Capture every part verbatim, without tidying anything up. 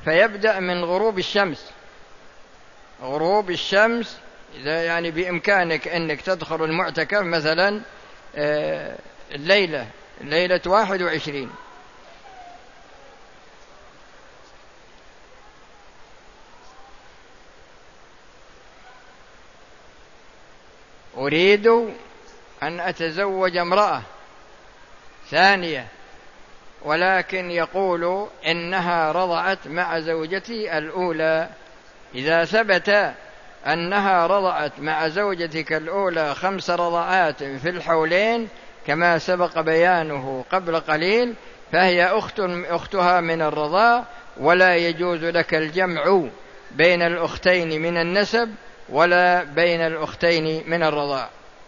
فيبدأ من غروب الشمس. غروب الشمس إذا يعني بإمكانك أنك تدخل المعتكف مثلا الليلة ليلة واحد وعشرين، أريد أن أتزوج امرأة ثانية، ولكن يقول إنها رضعت مع زوجتي الأولى. إذا ثبت أنها رضعت مع زوجتك الأولى خمس رضعات في الحولين كما سبق بيانه قبل قليل، فهي أخت أختها من الرضاع، ولا يجوز لك الجمع بين الأختين من النسب ولا بين الأختين من الرضاع.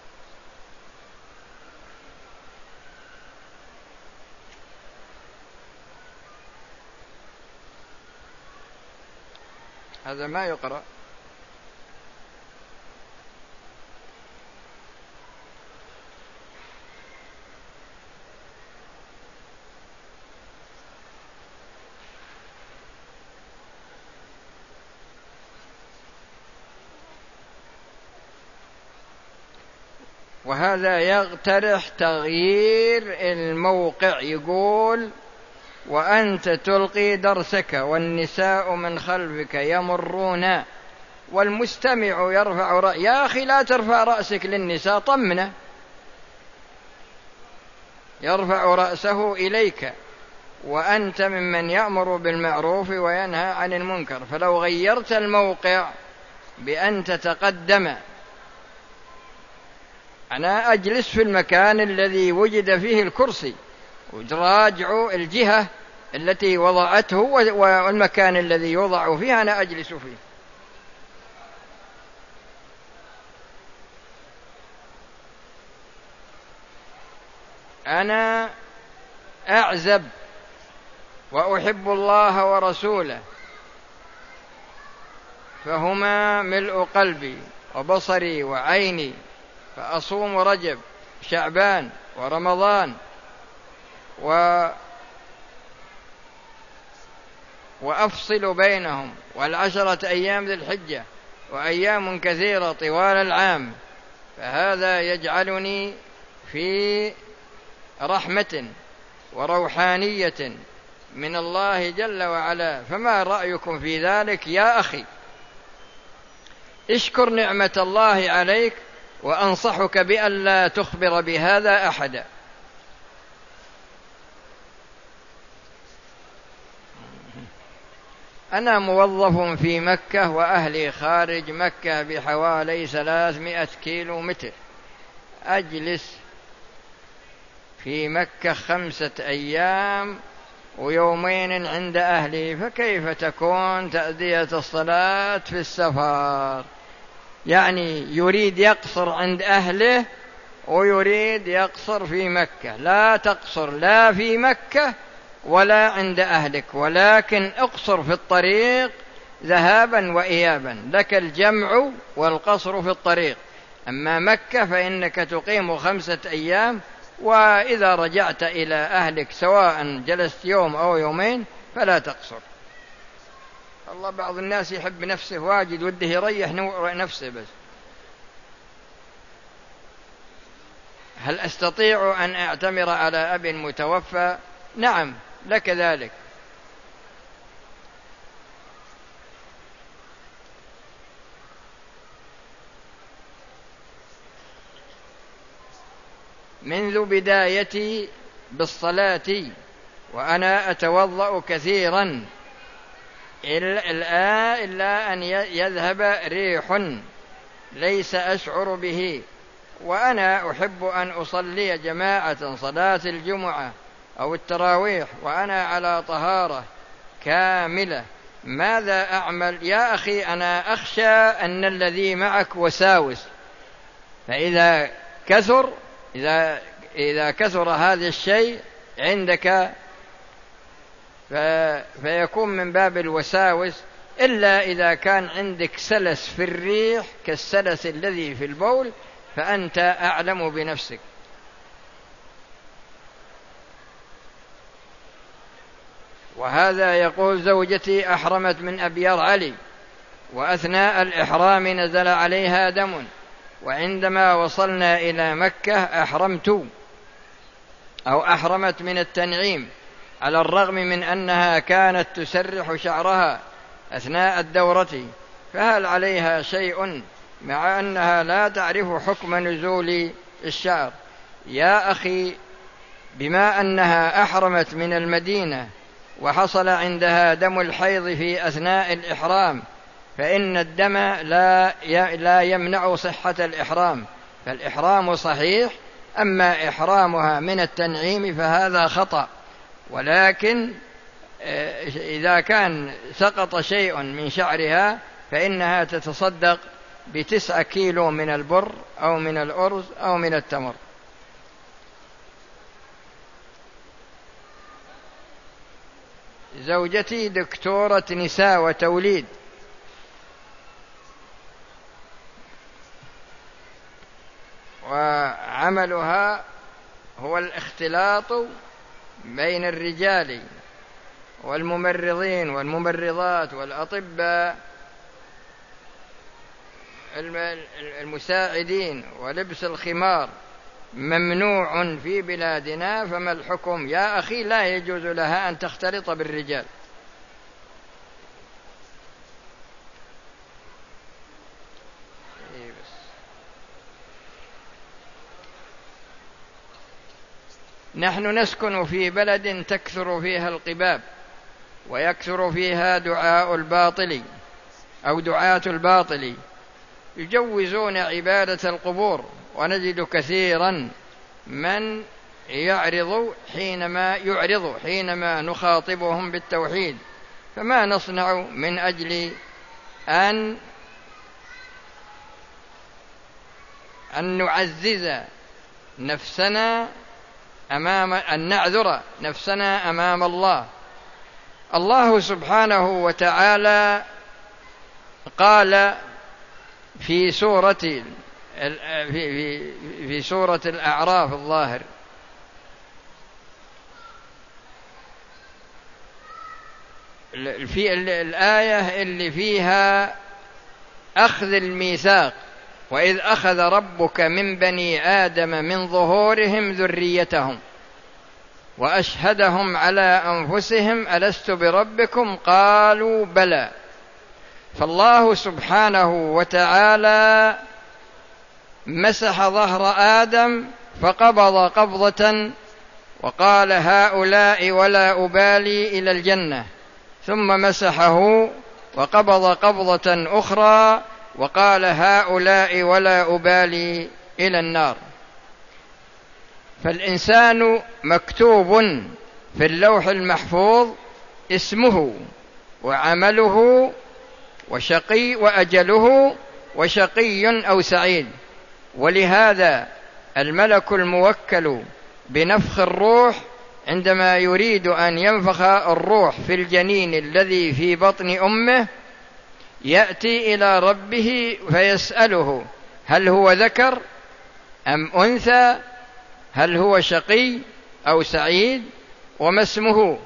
هذا ما يقرأ. وهذا يقترح تغيير الموقع، يقول: وأنت تلقي درسك والنساء من خلفك يمرون والمستمع يرفع رأسه. يا أخي لا ترفع رأسك للنساء، طمنه، يرفع رأسه إليك، وأنت ممن يأمر بالمعروف وينهى عن المنكر. فلو غيرت الموقع بأن تتقدم، أنا أجلس في المكان الذي وجد فيه الكرسي، وراجع الجهة التي وضعته والمكان الذي يوضع فيه أنا أجلس فيه. أنا أعزب وأحب الله ورسوله، فهما ملء قلبي وبصري وعيني، فأصوم رجب شعبان ورمضان و وأفصل بينهم، والعشرة أيام ذي الحجة وأيام كثيرة طوال العام، فهذا يجعلني في رحمة وروحانية من الله جل وعلا. فما رأيكم في ذلك يا أخي؟ اشكر نعمة الله عليك، وأنصحك بأن لا تخبر بهذا أحدا. أنا موظف في مكة وأهلي خارج مكة بحوالي ثلاثمائة كيلو متر، أجلس في مكة خمسة أيام ويومين عند أهلي، فكيف تكون تأدية الصلاة في السفر؟ يعني يريد يقصر عند أهله ويريد يقصر في مكة. لا تقصر لا في مكة ولا عند أهلك، ولكن اقصر في الطريق ذهابا وإيابا، لك الجمع والقصر في الطريق. أما مكة فإنك تقيم خمسة أيام، وإذا رجعت إلى أهلك سواء جلست يوم أو يومين فلا تقصر. الله بعض الناس يحب نفسه واجد، وده يريح نفسه بس. هل أستطيع أن أعتمر على أب متوفى؟ نعم لك ذلك. منذ بدايتي بالصلاة وأنا أتوضأ كثيرا الآن إلا أن يذهب ريح ليس أشعر به، وأنا أحب أن أصلي جماعة صلاة الجمعة أو التراويح وأنا على طهارة كاملة. ماذا أعمل يا أخي؟ أنا أخشى أن الذي معك وساوس، فإذا كثر إذا إذا كثر هذا الشيء عندك فيكون من باب الوساوس، إلا إذا كان عندك سلس في الريح كالسلس الذي في البول فأنت أعلم بنفسك. وهذا يقول: زوجتي أحرمت من أبيار علي، وأثناء الإحرام نزل عليها دم، وعندما وصلنا إلى مكة أحرمت أو أحرمت من التنعيم، على الرغم من أنها كانت تسرح شعرها أثناء الدورة، فهل عليها شيء مع أنها لا تعرف حكم نزول الشعر؟ يا أخي، بما أنها أحرمت من المدينة وحصل عندها دم الحيض في أثناء الإحرام، فإن الدم لا لا يمنع صحة الإحرام، فالإحرام صحيح. أما إحرامها من التنعيم فهذا خطأ، ولكن إذا كان سقط شيء من شعرها فإنها تتصدق بتسعة كيلو من البر أو من الأرز أو من التمر. زوجتي دكتورة نساء وتوليد، وعملها هو الاختلاط بين الرجال والممرضين والممرضات والأطباء المساعدين، ولبس الخمار ممنوع في بلادنا، فما الحكم؟ يا أخي، لا يجوز لها أن تختلط بالرجال. نحن نسكن في بلد تكثر فيها القباب، ويكثر فيها دعاء الباطل أو دعاة الباطل، يجوزون عبادة القبور، ونجد كثيرا من يعرض حينما يعرض حينما نخاطبهم بالتوحيد. فما نصنع من أجل أن أن نعزز نفسنا أمام أن نعذر نفسنا أمام الله؟ الله سبحانه وتعالى قال في سورة في في في سورة الأعراف الظاهر: في الآية اللي فيها أخذ الميثاق: وإذ أخذ ربك من بني آدم من ظهورهم ذريتهم وأشهدهم على أنفسهم ألست بربكم قالوا بلى. فالله سبحانه وتعالى مسح ظهر آدم فقبض قبضة وقال: هؤلاء ولا أبالي إلى الجنة، ثم مسحه وقبض قبضة أخرى وقال: هؤلاء ولا أبالي إلى النار. فالإنسان مكتوب في اللوح المحفوظ اسمه وعمله وشقي وأجله وشقي أو سعيد. ولهذا الملك الموكل بنفخ الروح عندما يريد أن ينفخ الروح في الجنين الذي في بطن أمه يأتي إلى ربه فيسأله: هل هو ذكر أم أنثى؟ هل هو شقي أو سعيد؟ وما اسمه؟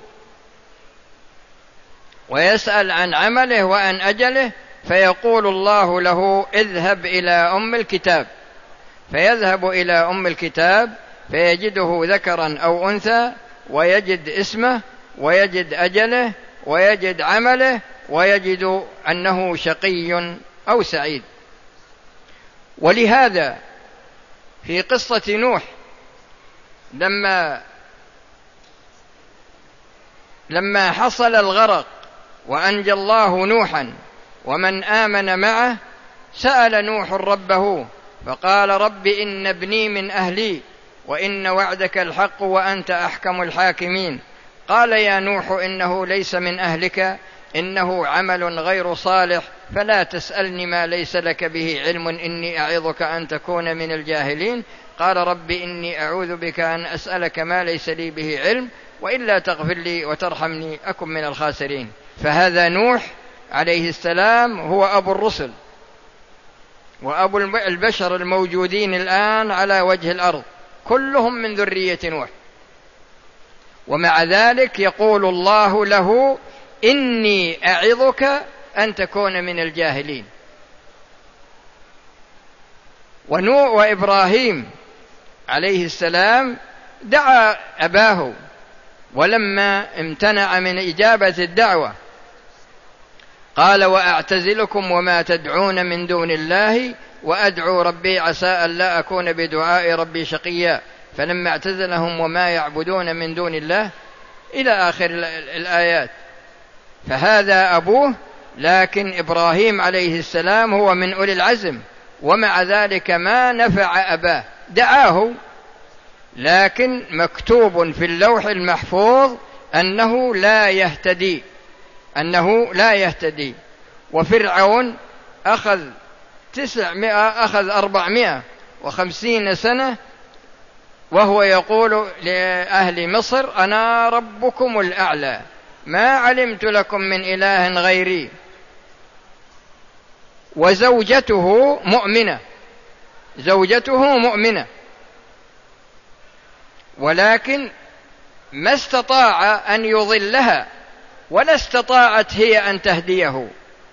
ويسأل عن عمله وعن أجله، فيقول الله له: اذهب إلى أم الكتاب. فيذهب إلى أم الكتاب فيجده ذكرا أو أنثى، ويجد اسمه ويجد أجله ويجد عمله ويجد أنه شقي أو سعيد. ولهذا في قصة نوح لما لما حصل الغرق وأنجى الله نوحا ومن آمن معه، سأل نوح ربه فقال: رب إن ابني من أهلي وإن وعدك الحق وأنت أحكم الحاكمين. قال: يا نوح إنه ليس من أهلك، إنه عمل غير صالح، فلا تسألني ما ليس لك به علم، إني أعظك أن تكون من الجاهلين. قال: رب إني أعوذ بك أن أسألك ما ليس لي به علم، وإلا تغفر لي وترحمني أكن من الخاسرين. فهذا نوح عليه السلام هو أبو الرسل وأبو البشر الموجودين الآن على وجه الأرض، كلهم من ذرية نوح. ومع ذلك يقول الله له: إني أعظك أن تكون من الجاهلين. ونوح وإبراهيم عليه السلام دعا أباه، ولما امتنع من إجابة الدعوة قال: وأعتزلكم وما تدعون من دون الله وأدعو ربي عسى أن لا أكون بدعاء ربي شقيا. فلما اعتزلهم وما يعبدون من دون الله إلى آخر الآيات. فهذا أبوه، لكن إبراهيم عليه السلام هو من أولي العزم، ومع ذلك ما نفع أباه، دعاه، لكن مكتوب في اللوح المحفوظ أنه لا يهتدي، أنه لا يهتدي. وفرعون أخذ تسعمائة أخذ أربعمائة وخمسين سنة وهو يقول لأهل مصر: أنا ربكم الأعلى ما علمت لكم من إله غيري. وزوجته مؤمنة، زوجته مؤمنة، ولكن ما استطاع أن يضلها ولا استطاعت هي أن تهديه.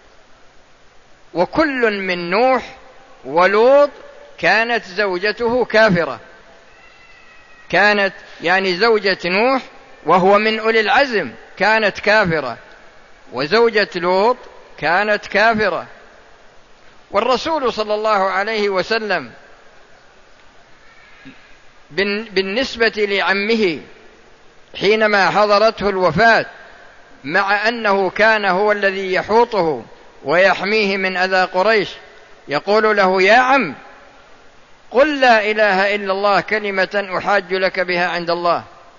وكل من نوح ولوط كانت زوجته كافرة، كانت يعني زوجة نوح وهو من أولي العزم كانت كافرة، وزوجة لوط كانت كافرة. والرسول صلى الله عليه وسلم بالنسبة لعمه حينما حضرته الوفاة، مع أنه كان هو الذي يحوطه ويحميه من أذى قريش، يقول له: يا عم، قل لا إله إلا الله كلمة أحاج لك بها عند الله.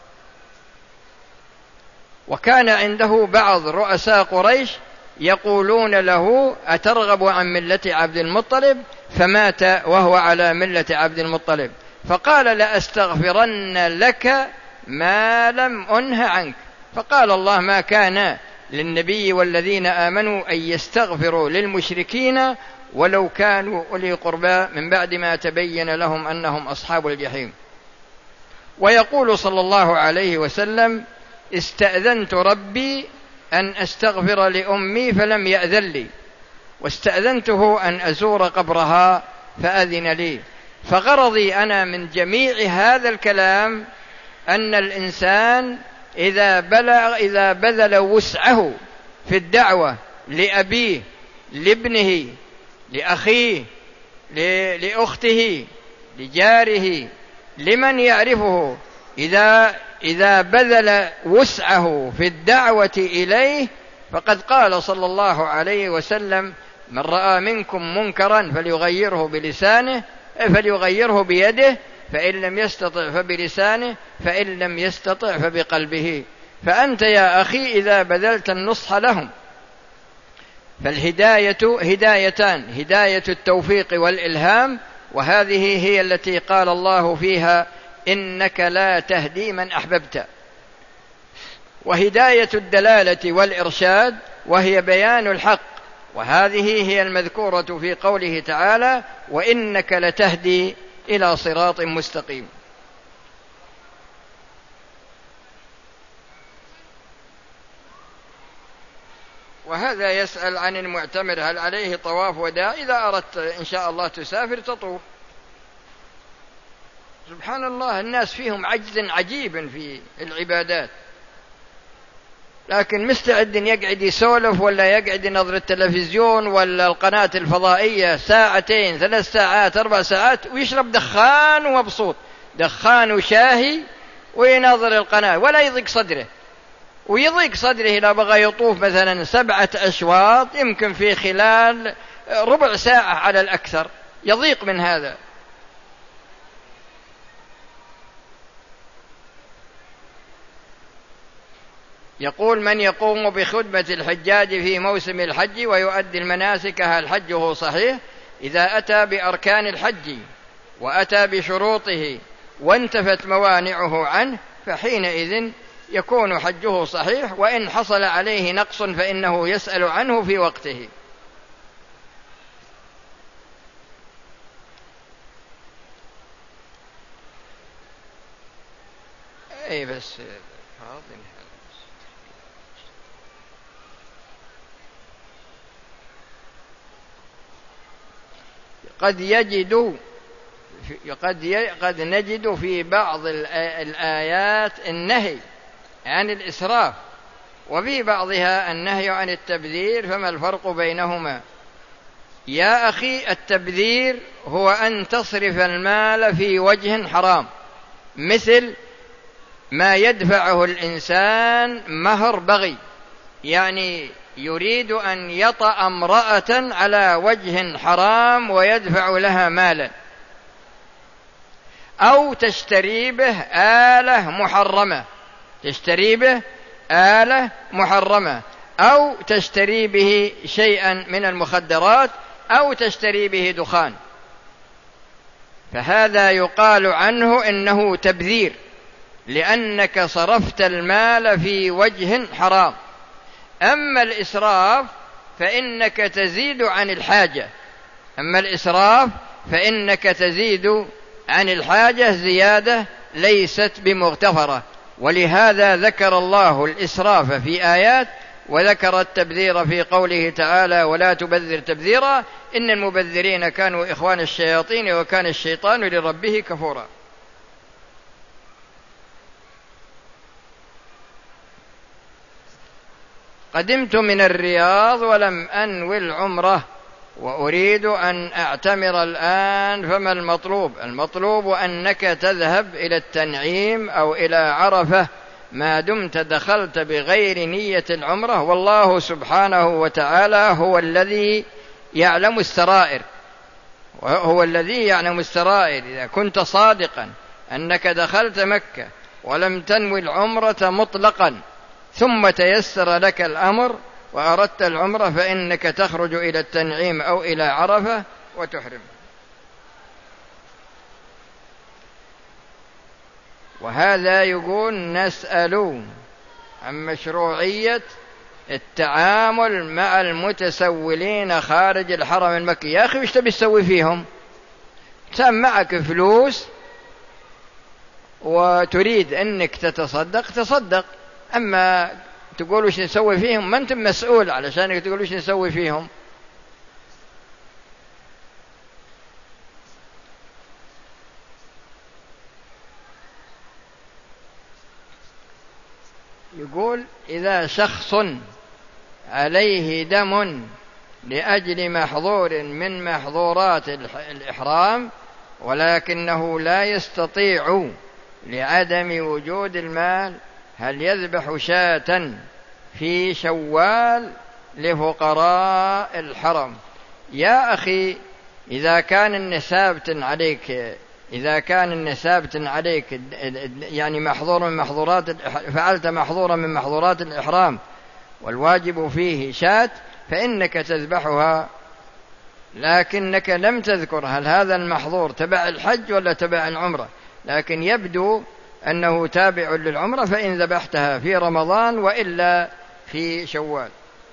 وكان عنده بعض رؤساء قريش يقولون له: أترغب عن ملة عبد المطلب؟ فمات وهو على ملة عبد المطلب. فقال: لأستغفرن لك ما لم أنه عنك. فقال الله: ما كان للنبي والذين آمنوا أن يستغفروا للمشركين ولو كانوا أولي قربى من بعد ما تبين لهم أنهم أصحاب الجحيم. ويقول صلى الله عليه وسلم: استأذنت ربي أن أستغفر لأمي فلم يأذن لي، واستأذنته أن أزور قبرها فأذن لي. فغرضي أنا من جميع هذا الكلام أن الإنسان إذا بلغ إذا بذل وسعه في الدعوة لأبيه، لابنه، لأخيه، لأخته، لجاره، لمن يعرفه، إذا إذا بذل وسعه في الدعوة إليه، فقد قال صلى الله عليه وسلم: من رأى منكم منكرا فليغيره بلسانه فليغيره بيده، فإن لم يستطع فبلسانه، فإن لم يستطع فبقلبه. فأنت يا أخي إذا بذلت النصح لهم، فالهداية هدايتان: هداية التوفيق والإلهام، وهذه هي التي قال الله فيها: إنك لا تهدي من أحببت. وهداية الدلالة والإرشاد، وهي بيان الحق، وهذه هي المذكورة في قوله تعالى: وإنك لتهدي إلى صراط مستقيم. وهذا يسأل عن المعتمر: هل عليه طواف وداع؟ إذا أردت إن شاء الله تسافر تطوف. سبحان الله، الناس فيهم عجز عجيب في العبادات، لكن مستعد يقعد يسولف ولا يقعد ينظر التلفزيون ولا القناة الفضائية ساعتين ثلاث ساعات أربع ساعات ويشرب دخان ومبسوط، دخان وشاهي، وينظر القناة ولا يضيق صدره. ويضيق صدره إذا بغى يطوف مثلا سبعة أشواط يمكن في خلال ربع ساعة على الأكثر، يضيق من هذا. يقول: من يقوم بخدمة الحجاج في موسم الحج ويؤدي المناسك هل حجه صحيح؟ إذا أتى بأركان الحج وأتى بشروطه وانتفت موانعه عنه فحينئذ يكون حجه صحيح، وإن حصل عليه نقص فإنه يسأل عنه في وقته. أي بس قد يجد قد قد نجد في بعض الآيات النهي عن الإسراف، وفي بعضها النهي عن التبذير، فما الفرق بينهما؟ يا أخي، التبذير هو أن تصرف المال في وجه حرام، مثل ما يدفعه الإنسان مهر بغي، يعني يريد أن يطأ امرأة على وجه حرام ويدفع لها مالا، أو تشتري به آلة محرمة تشتري به آلة محرمة أو تشتري به شيئا من المخدرات أو تشتري به دخان، فهذا يقال عنه إنه تبذير، لأنك صرفت المال في وجه حرام. أما الإسراف فإنك تزيد عن الحاجة أما الإسراف فإنك تزيد عن الحاجة زيادة ليست بمغتفرة، ولهذا ذكر الله الإسراف في آيات وذكر التبذير في قوله تعالى: ولا تبذر تبذيرا إن المبذرين كانوا إخوان الشياطين وكان الشيطان لربه كفورا. قدمت من الرياض ولم أنوي العمرة وأريد أن أعتمر الآن، فما المطلوب؟ المطلوب أنك تذهب إلى التنعيم أو إلى عرفة ما دمت دخلت بغير نية العمرة، والله سبحانه وتعالى هو الذي يعلم السرائر وهو الذي يعلم السرائر. إذا كنت صادقا أنك دخلت مكة ولم تنوي العمرة مطلقا ثم تيسر لك الأمر وأردت العمرة، فإنك تخرج إلى التنعيم أو إلى عرفة وتحرم. وهذا يقول: نسأل عن مشروعية التعامل مع المتسولين خارج الحرم المكي. يا أخي، وش تبي تسوي فيهم؟ كان معك فلوس وتريد أنك تتصدق تصدق، أما تقول وش نسوي فيهم؟ ما أنت مسؤول علشان تقول وش نسوي فيهم. يقول: إذا شخص عليه دم لأجل محظور من محظورات الإحرام ولكنه لا يستطيع لعدم وجود المال، هل يذبح شاة في شوال لفقراء الحرم؟ يا أخي، إذا كان النساب عليك إذا كان النساب عليك يعني محظور من محظورات فعلت محظورا من محظورات الإحرام والواجب فيه شاة، فإنك تذبحها، لكنك لم تذكر هل هذا المحظور تبع الحج ولا تبع العمرة، لكن يبدو أنه تابع للعمرة، فإن ذبحتها في رمضان وإلا في شوال.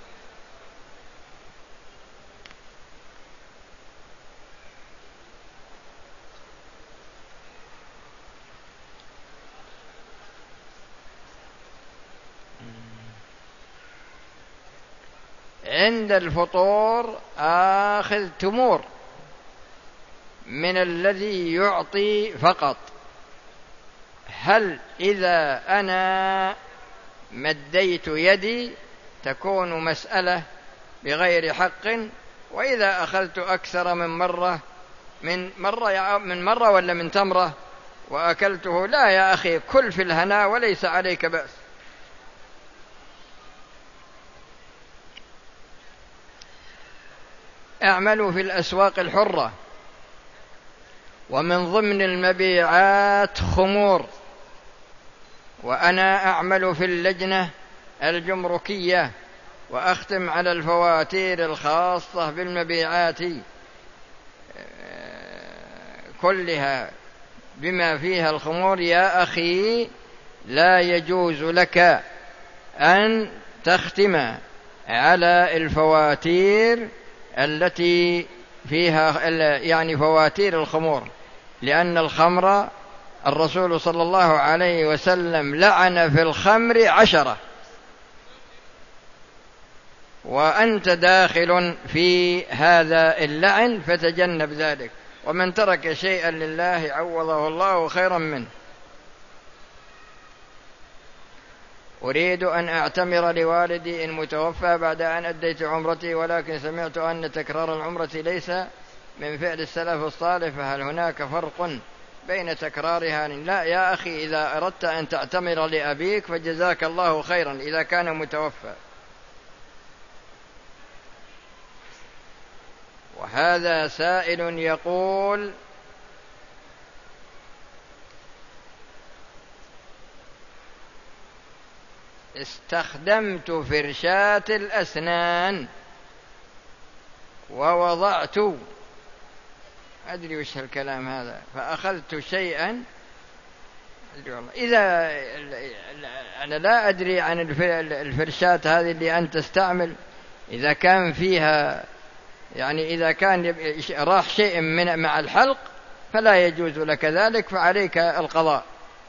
عند الفطور آخذ تمور من الذي يعطي فقط، هل إذا أنا مديت يدي تكون مسألة بغير حق؟ وإذا أخذت أكثر من مرة من مرة من مرة ولا من تمرة وأكلته؟ لا يا أخي، كل في الهنا وليس عليك بأس. اعملوا في الأسواق الحرة، ومن ضمن المبيعات خمور، وأنا أعمل في اللجنة الجمركية وأختم على الفواتير الخاصة بالمبيعات كلها بما فيها الخمور. يا أخي، لا يجوز لك أن تختم على الفواتير التي فيها يعني فواتير الخمور، لأن الخمر الرسول صلى الله عليه وسلم لعن في الخمر عشرة، وأنت داخل في هذا اللعن فتجنب ذلك، ومن ترك شيئا لله عوضه الله خيرا منه. أريد أن أعتمر لوالدي المتوفى بعد أن أديت عمرتي، ولكن سمعت أن تكرار العمرة ليس من فعل السلف الصالح، فهل هناك فرق بين تكرارها؟ لا يا أخي، إذا أردت أن تعتمر لأبيك فجزاك الله خيرا إذا كان متوفى. وهذا سائل يقول: استخدمت فرشاة الأسنان ووضعت، أدري وش هالكلام هذا، فأخذت شيئا، إذا أنا لا أدري عن الفرشاة هذه اللي أنت تستعمل، إذا كان فيها يعني إذا كان راح شيء من مع الحلق فلا يجوز لك ذلك، فعليك القضاء.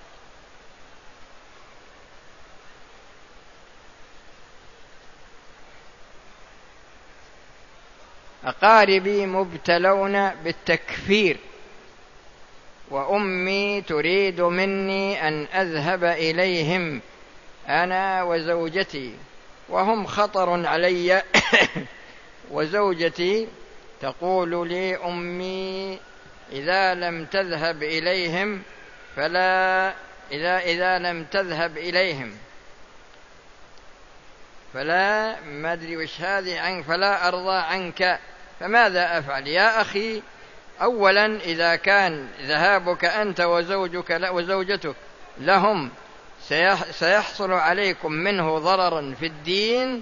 أقاربي مبتلون بالتكفير، وأمي تريد مني أن أذهب إليهم أنا وزوجتي، وهم خطر علي وزوجتي تقول لي: أمي إذا لم تذهب إليهم فلا إذا إذا لم تذهب إليهم فلا ما أدري وش هذه عنك فلا أرضى عنك، فماذا أفعل يا أخي؟ أولا إذا كان ذهابك أنت وزوجك وزوجتك لهم سيحصل عليكم منه ضررا في الدين،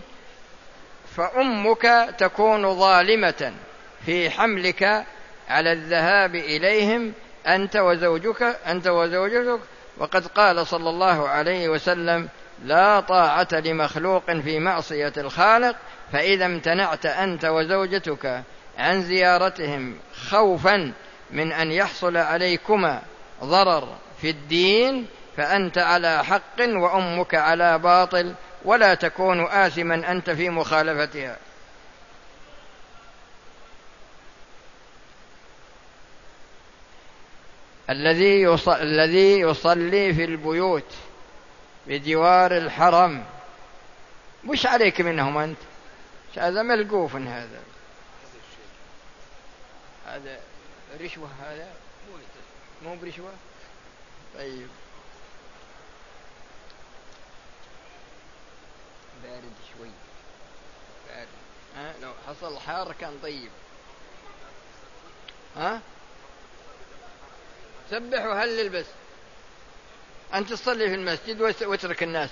فأمك تكون ظالمة في حملك على الذهاب إليهم أنت وزوجك أنت وزوجتك وقد قال صلى الله عليه وسلم: لا طاعة لمخلوق في معصية الخالق، فإذا امتنعت أنت وزوجتك عن زيارتهم خوفا من أن يحصل عليكما ضرر في الدين فأنت على حق وأمك على باطل، ولا تكون آثما أنت في مخالفتها. الذي يصلي في البيوت بجوار الحرم، مش عليك منهم أنت، هذا ملقوف، هذا هذا رشوة، هذا مو برشوة. طيب بارد شوي، بارد. ها لو حصل حار كان طيب. ها سبح وهلل، بس أنت تصلي في المسجد واترك الناس.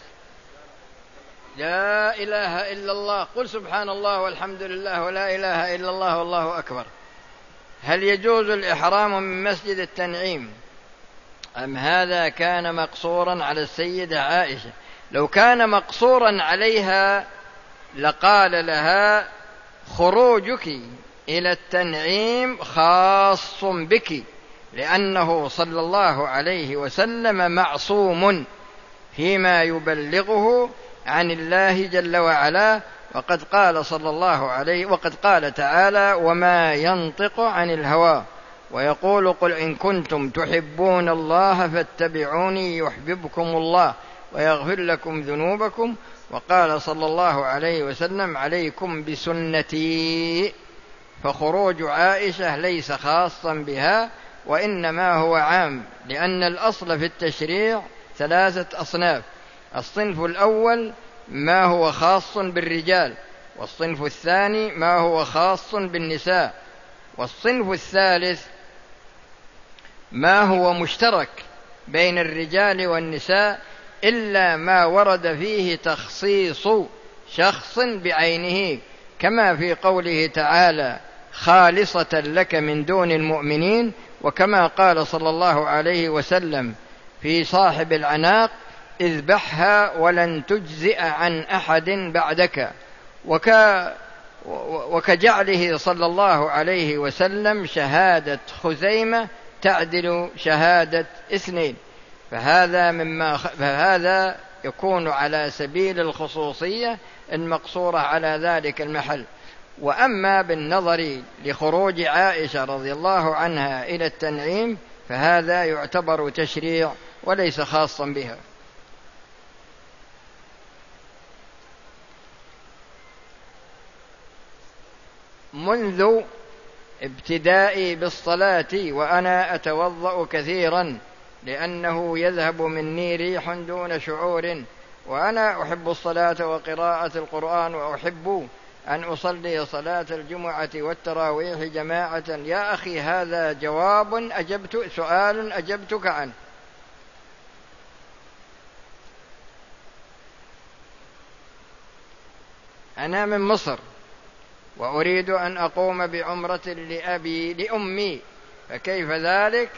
لا إله إلا الله، قل سبحان الله والحمد لله ولا إله إلا الله والله أكبر. هل يجوز الإحرام من مسجد التنعيم أم هذا كان مقصورا على السيدة عائشة؟ لو كان مقصورا عليها لقال لها: خروجك إلى التنعيم خاص بك، لأنه صلى الله عليه وسلم معصوم فيما يبلغه عن الله جل وعلا، وقد قال صلى الله عليه وقد قال تعالى: وما ينطق عن الهوى ويقول: قل إن كنتم تحبون الله فاتبعوني يحببكم الله ويغفر لكم ذنوبكم. وقال صلى الله عليه وسلم: عليكم بسنتي. فخروج عائشة ليس خاصا بها، وإنما هو عام، لأن الأصل في التشريع ثلاثة أصناف: الصنف الأول ما هو خاص بالرجال، والصنف الثاني ما هو خاص بالنساء، والصنف الثالث ما هو مشترك بين الرجال والنساء إلا ما ورد فيه تخصيص شخص بعينه، كما في قوله تعالى: خالصة لك من دون المؤمنين، وكما قال صلى الله عليه وسلم في صاحب العناق: اذبحها ولن تجزئ عن أحد بعدك. وك وكجعله صلى الله عليه وسلم شهادة خزيمة تعدل شهادة اثنين، فهذا مما فهذا يكون على سبيل الخصوصية المقصورة على ذلك المحل. وأما بالنظر لخروج عائشة رضي الله عنها إلى التنعيم فهذا يعتبر تشريع وليس خاصا بها. منذ ابتدائي بالصلاة وأنا أتوضأ كثيرا لأنه يذهب مني ريح دون شعور، وأنا أحب الصلاة وقراءة القرآن، وأحب أن أصلي صلاة الجمعة والتراويح جماعة. يا أخي هذا جواب أجبت سؤال أجبتك عنه. أنا من مصر وأريد أن أقوم بعمرة لأبي لأمي، فكيف ذلك؟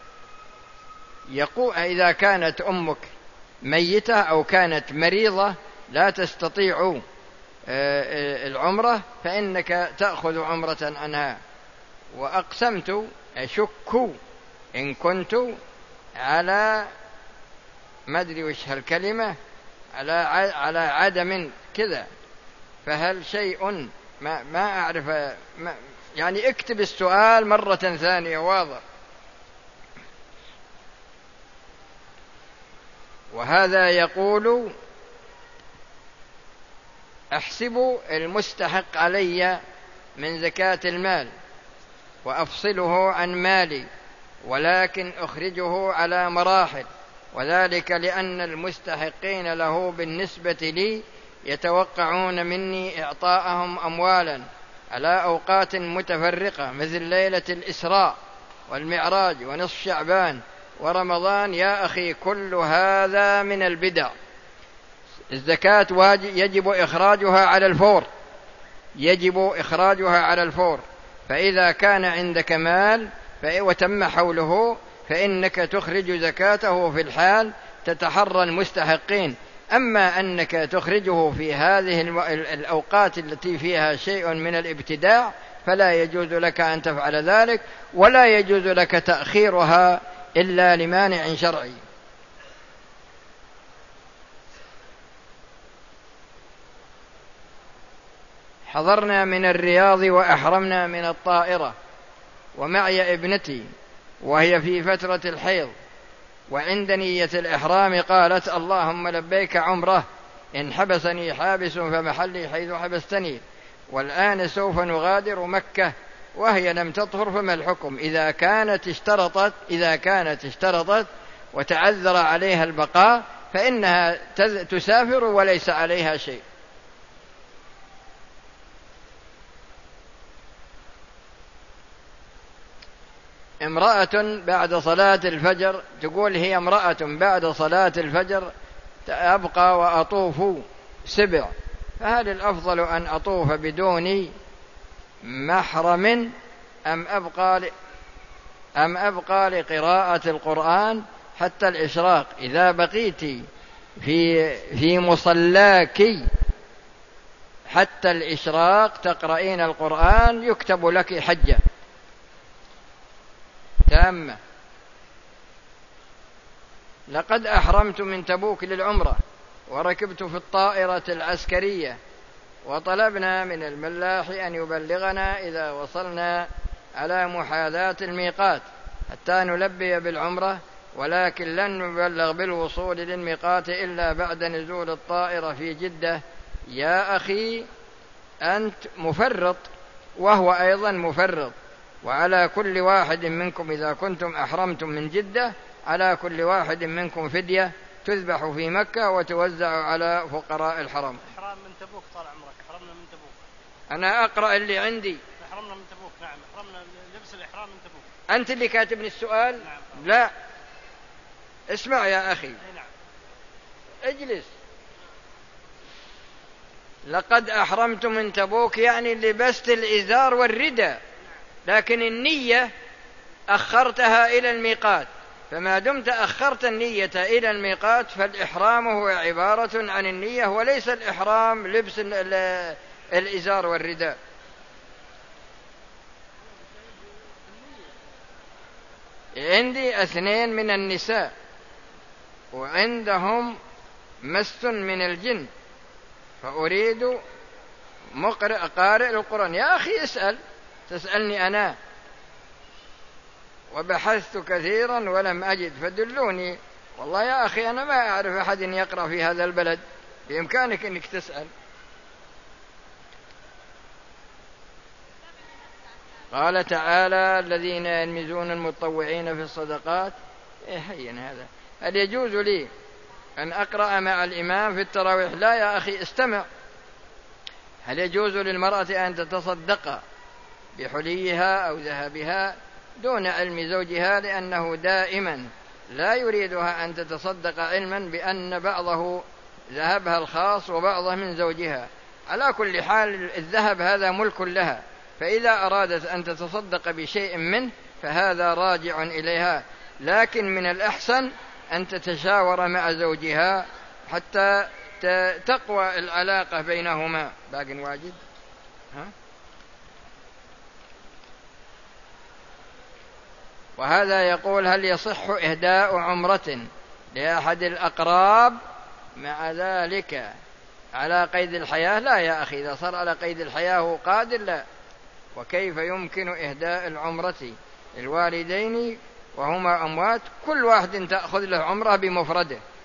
يقول إذا كانت أمك ميتة أو كانت مريضة لا تستطيع العمرة فإنك تأخذ عمرة عنها. وأقسمت أشك إن كنت على ما أدري وش هالكلمة على على عدم كذا، فهل شيء ما ما أعرف ما يعني اكتب السؤال مرة ثانية واضح. وهذا يقول أحسب المستحق علي من زكاة المال وأفصله عن مالي، ولكن أخرجه على مراحل، وذلك لأن المستحقين له بالنسبة لي يتوقعون مني إعطاءهم أموالا على أوقات متفرقة مثل ليلة الإسراء والمعراج ونصف شعبان ورمضان. يا أخي كل هذا من البدع. الزكاة واجب يجب إخراجها على الفور، يجب إخراجها على الفور. فإذا كان عندك مال وتم حوله فإنك تخرج زكاته في الحال، تتحرى المستحقين. أما أنك تخرجه في هذه الأوقات التي فيها شيء من الابتداع فلا يجوز لك أن تفعل ذلك، ولا يجوز لك تأخيرها إلا لمانع شرعي. حضرنا من الرياض وأحرمنا من الطائرة، ومعي ابنتي وهي في فترة الحيض، وعند نية الإحرام قالت اللهم لبيك عمره، إن حبسني حابس فمحلي حيث حبستني، والآن سوف نغادر مكة وهي لم تطهر، فما الحكم إذا كانت اشترطت إذا كانت اشترطت وتعذر عليها البقاء فإنها تسافر وليس عليها شيء. امرأة بعد صلاة الفجر تقول هي امرأة بعد صلاة الفجر أبقى وأطوف سبع، فهل الأفضل أن أطوف بدون محرم أم أبقى ل... أم أبقى لقراءة القرآن حتى الإشراق؟ إذا بقيت في في مصلاك حتى الإشراق تقرأين القرآن يكتب لك حجة تامة. لقد أحرمت من تبوك للعمرة وركبت في الطائرة العسكرية، وطلبنا من الملاح أن يبلغنا إذا وصلنا على محاذاة الميقات حتى نلبي بالعمرة، ولكن لن نبلغ بالوصول للميقات إلا بعد نزول الطائرة في جدة. يا أخي أنت مفرط وهو أيضا مفرط، وعلى كل واحد منكم إذا كنتم أحرمتم من جدة على كل واحد منكم فدية تذبح في مكة وتوزع على فقراء الحرم. إحرام من تبوك طال عمرك، أحرمنا من تبوك. أنا أقرأ اللي عندي. أحرمنا من تبوك، نعم أحرمنا لبس الإحرام من تبوك. أنت اللي كاتبني السؤال؟ نعم. لا اسمع يا أخي. نعم. اجلس. لقد أحرمت من تبوك يعني لبست الإزار والردى، لكن النية أخرتها إلى الميقات، فما دمت أخرت النية إلى الميقات فالإحرام هو عبارة عن النية وليس الإحرام لبس الإزار والرداء. عندي اثنين من النساء وعندهم مس من الجن، فأريد مقرئ قارئ القرآن. يا أخي اسأل، تسألني أنا؟ وبحثت كثيرا ولم أجد، فدلوني. والله يا أخي أنا ما أعرف أحد يقرأ في هذا البلد، بإمكانك أنك تسأل. قال تعالى: الذين يلمزون المتطوعين في الصدقات. إيه هين هذا؟ هل يجوز لي أن أقرأ مع الإمام في التراويح؟ لا يا أخي، استمع. هل يجوز للمرأة أن تتصدق بحليها أو ذهبها دون علم زوجها، لأنه دائما لا يريدها أن تتصدق علما بأن بعضه ذهبها الخاص وبعضه من زوجها؟ على كل حال الذهب هذا ملك لها، فإذا أرادت أن تتصدق بشيء منه فهذا راجع إليها، لكن من الأحسن أن تتشاور مع زوجها حتى تقوى العلاقة بينهما. باقي واجد؟ ها؟ وهذا يقول: هل يصح إهداء عمرة لأحد الأقراب مع ذلك على قيد الحياة؟ لا يا أخي، إذا صار على قيد الحياة هو قادر لا. وكيف يمكن إهداء العمرة الوالدين وهما أموات؟ كل واحد تأخذ له عمره بمفرده،